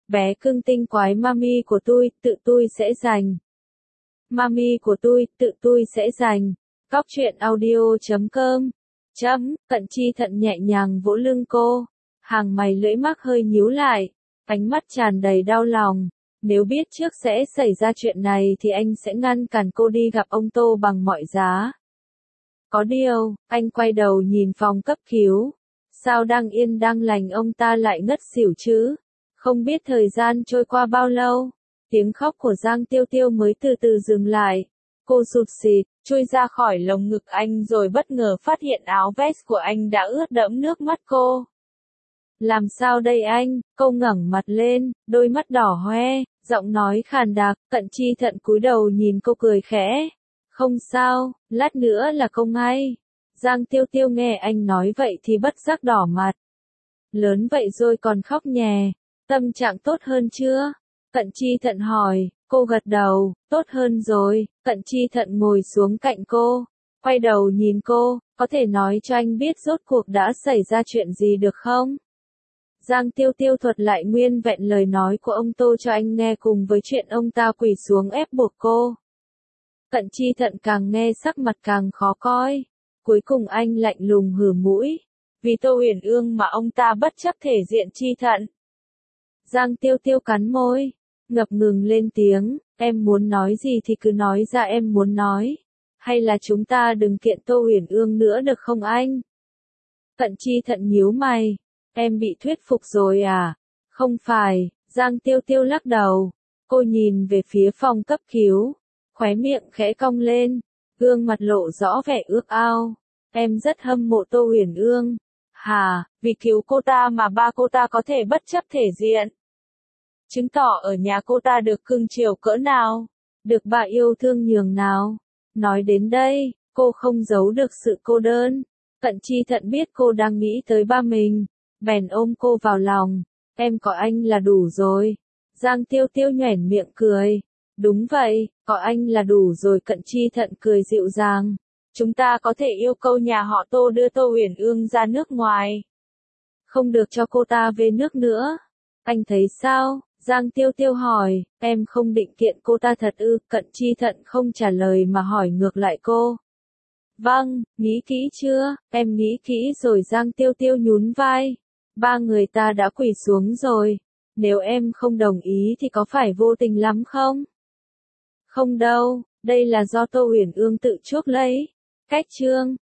Bé cưng tinh quái mami của tôi, tự tôi sẽ giành. Mami của tôi, tự tôi sẽ giành. Cóc truyện audio.com. Cận Chi Thận nhẹ nhàng vỗ lưng cô. Hàng mày lưỡi mắc hơi nhíu lại. Ánh mắt tràn đầy đau lòng. Nếu biết trước sẽ xảy ra chuyện này thì anh sẽ ngăn cản cô đi gặp ông Tô bằng mọi giá. Có điều, anh quay đầu nhìn phòng cấp cứu. Sao đang yên đang lành ông ta lại ngất xỉu chứ? Không biết thời gian trôi qua bao lâu, tiếng khóc của Giang Tiêu Tiêu mới từ từ dừng lại. Cô sụt sịt, chui ra khỏi lồng ngực anh rồi bất ngờ phát hiện áo vest của anh đã ướt đẫm nước mắt cô. Làm sao đây anh? Cô ngẩng mặt lên, đôi mắt đỏ hoe, giọng nói khàn đặc. Cận Chi Thận cúi đầu nhìn cô cười khẽ. Không sao, lát nữa là không ngay. Giang Tiêu Tiêu nghe anh nói vậy thì bất giác đỏ mặt. Lớn vậy rồi còn khóc nhè. Tâm trạng tốt hơn chưa? Cận Chi Thận hỏi. Cô gật đầu, tốt hơn rồi. Cận Chi Thận ngồi xuống cạnh cô, quay đầu nhìn cô, có thể nói cho anh biết rốt cuộc đã xảy ra chuyện gì được không? Giang Tiêu Tiêu thuật lại nguyên vẹn lời nói của ông Tô cho anh nghe cùng với chuyện ông ta quỳ xuống ép buộc cô. Cận Chi Thận càng nghe sắc mặt càng khó coi. Cuối cùng anh lạnh lùng hừ mũi. Vì Tô Uyển Ương mà ông ta bất chấp thể diện Chi Thận. Giang Tiêu Tiêu cắn môi, ngập ngừng lên tiếng, em muốn nói gì thì cứ nói ra em muốn nói. Hay là chúng ta đừng kiện Tô Uyển Ương nữa được không anh? Cận Chi Thận nhíu mày, em bị thuyết phục rồi à? Không phải, Giang Tiêu Tiêu lắc đầu. Cô nhìn về phía phòng cấp cứu, khóe miệng khẽ cong lên, gương mặt lộ rõ vẻ ước ao. Em rất hâm mộ Tô Uyển Ương. Hà, vì cứu cô ta mà ba cô ta có thể bất chấp thể diện. Chứng tỏ ở nhà cô ta được cưng chiều cỡ nào, được bà yêu thương nhường nào. Nói đến đây, cô không giấu được sự cô đơn. Cận Chi Thận biết cô đang nghĩ tới ba mình, bèn ôm cô vào lòng. Em có anh là đủ rồi. Giang Tiêu Tiêu nhoẻn miệng cười. Đúng vậy, có anh là đủ rồi. Cận Chi Thận cười dịu dàng. Chúng ta có thể yêu cầu nhà họ Tô đưa Tô Uyển Ương ra nước ngoài. Không được cho cô ta về nước nữa. Anh thấy sao? Giang Tiêu Tiêu hỏi. Em không định kiện cô ta thật ư? Cận Chi Thận không trả lời mà hỏi ngược lại cô. Vâng, nghĩ kỹ chưa? Em nghĩ kỹ rồi. Giang Tiêu Tiêu nhún vai. Ba người ta đã quỳ xuống rồi. Nếu em không đồng ý thì có phải vô tình lắm không? Không đâu, đây là do Tô Uyển Ương tự chuốc lấy. Cách chương